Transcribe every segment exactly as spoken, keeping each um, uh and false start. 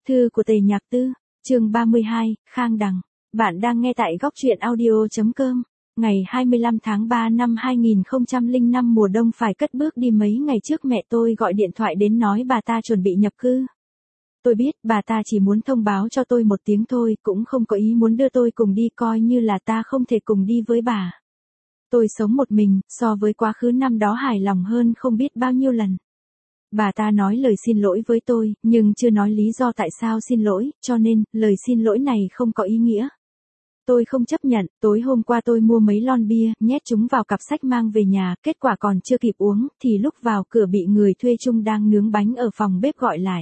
Thư của Tề Nhạc Tư, chương ba mươi hai, Khang Đằng. Bạn đang nghe tại góc truyện audio.com. Ngày hai mươi lăm tháng ba năm hai nghìn không trăm lẻ năm mùa đông phải cất bước đi mấy ngày trước mẹ tôi gọi điện thoại đến nói bà ta chuẩn bị nhập cư. Tôi biết bà ta chỉ muốn thông báo cho tôi một tiếng thôi, cũng không có ý muốn đưa tôi cùng đi, coi như là ta không thể cùng đi với bà. Tôi sống một mình, so với quá khứ năm đó hài lòng hơn không biết bao nhiêu lần. Bà ta nói lời xin lỗi với tôi, nhưng chưa nói lý do tại sao xin lỗi, cho nên, lời xin lỗi này không có ý nghĩa. Tôi không chấp nhận, tối hôm qua tôi mua mấy lon bia, nhét chúng vào cặp sách mang về nhà, kết quả còn chưa kịp uống, thì lúc vào cửa bị người thuê chung đang nướng bánh ở phòng bếp gọi lại.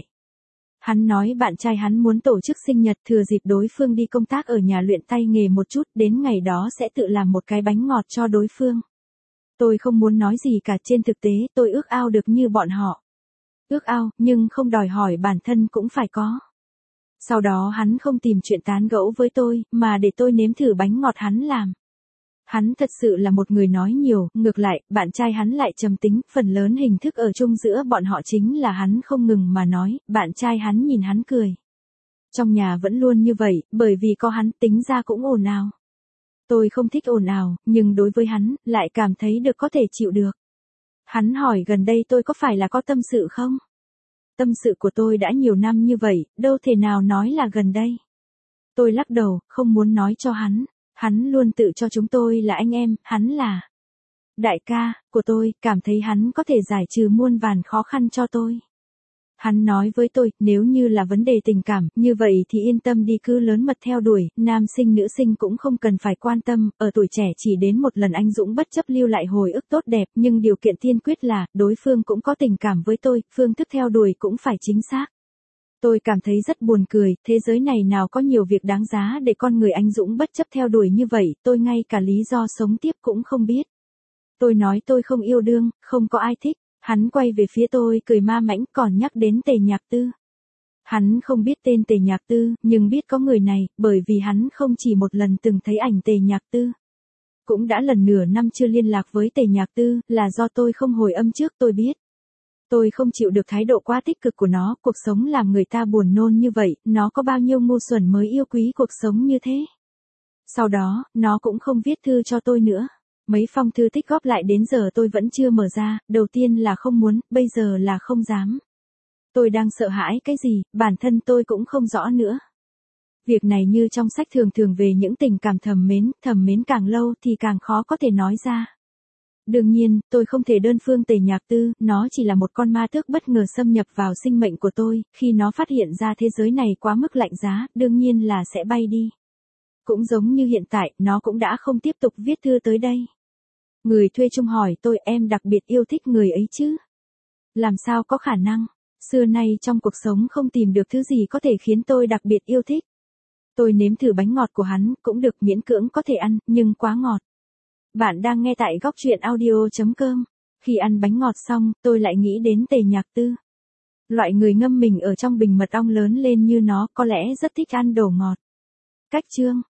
Hắn nói bạn trai hắn muốn tổ chức sinh nhật, thừa dịp đối phương đi công tác ở nhà luyện tay nghề một chút, đến ngày đó sẽ tự làm một cái bánh ngọt cho đối phương. Tôi không muốn nói gì cả, trên thực tế tôi ước ao được như bọn họ. Ước ao, nhưng không đòi hỏi bản thân cũng phải có. Sau đó hắn không tìm chuyện tán gẫu với tôi, mà để tôi nếm thử bánh ngọt hắn làm. Hắn thật sự là một người nói nhiều, ngược lại, bạn trai hắn lại trầm tính, phần lớn hình thức ở chung giữa bọn họ chính là hắn không ngừng mà nói, bạn trai hắn nhìn hắn cười. Trong nhà vẫn luôn như vậy, bởi vì có hắn tính ra cũng ồn ào. Tôi không thích ồn ào, nhưng đối với hắn, lại cảm thấy được có thể chịu được. Hắn hỏi gần đây tôi có phải là có tâm sự không? Tâm sự của tôi đã nhiều năm như vậy, đâu thể nào nói là gần đây. Tôi lắc đầu, không muốn nói cho hắn. Hắn luôn tự cho chúng tôi là anh em, hắn là đại ca của tôi, cảm thấy hắn có thể giải trừ muôn vàn khó khăn cho tôi. Hắn nói với tôi, nếu như là vấn đề tình cảm, như vậy thì yên tâm đi, cứ lớn mật theo đuổi, nam sinh nữ sinh cũng không cần phải quan tâm, ở tuổi trẻ chỉ đến một lần anh dũng bất chấp lưu lại hồi ức tốt đẹp, nhưng điều kiện tiên quyết là, đối phương cũng có tình cảm với tôi, phương thức theo đuổi cũng phải chính xác. Tôi cảm thấy rất buồn cười, thế giới này nào có nhiều việc đáng giá để con người anh dũng bất chấp theo đuổi như vậy, tôi ngay cả lý do sống tiếp cũng không biết. Tôi nói tôi không yêu đương, không có ai thích. Hắn quay về phía tôi cười ma mãnh, còn nhắc đến Tề Nhạc Tư. Hắn không biết tên Tề Nhạc Tư, nhưng biết có người này, bởi vì hắn không chỉ một lần từng thấy ảnh Tề Nhạc Tư. Cũng đã lần nửa năm chưa liên lạc với Tề Nhạc Tư, là do tôi không hồi âm trước, tôi biết. Tôi không chịu được thái độ quá tích cực của nó, cuộc sống làm người ta buồn nôn như vậy, nó có bao nhiêu ngu xuẩn mới yêu quý cuộc sống như thế. Sau đó, nó cũng không viết thư cho tôi nữa. Mấy phong thư tích góp lại đến giờ tôi vẫn chưa mở ra, đầu tiên là không muốn, bây giờ là không dám. Tôi đang sợ hãi cái gì, bản thân tôi cũng không rõ nữa. Việc này như trong sách thường thường về những tình cảm thầm mến, thầm mến càng lâu thì càng khó có thể nói ra. Đương nhiên, tôi không thể đơn phương Tề Nhạc Tư, nó chỉ là một con ma tước bất ngờ xâm nhập vào sinh mệnh của tôi, khi nó phát hiện ra thế giới này quá mức lạnh giá, đương nhiên là sẽ bay đi. Cũng giống như hiện tại, nó cũng đã không tiếp tục viết thư tới đây. Người thuê chung hỏi tôi, em đặc biệt yêu thích người ấy chứ? Làm sao có khả năng? Xưa nay trong cuộc sống không tìm được thứ gì có thể khiến tôi đặc biệt yêu thích. Tôi nếm thử bánh ngọt của hắn, cũng được, miễn cưỡng có thể ăn, nhưng quá ngọt. Bạn đang nghe tại góc truyện audio.com. Khi ăn bánh ngọt xong, tôi lại nghĩ đến Tề Nhạc Tư. Loại người ngâm mình ở trong bình mật ong lớn lên như nó, có lẽ rất thích ăn đồ ngọt. Cách chương.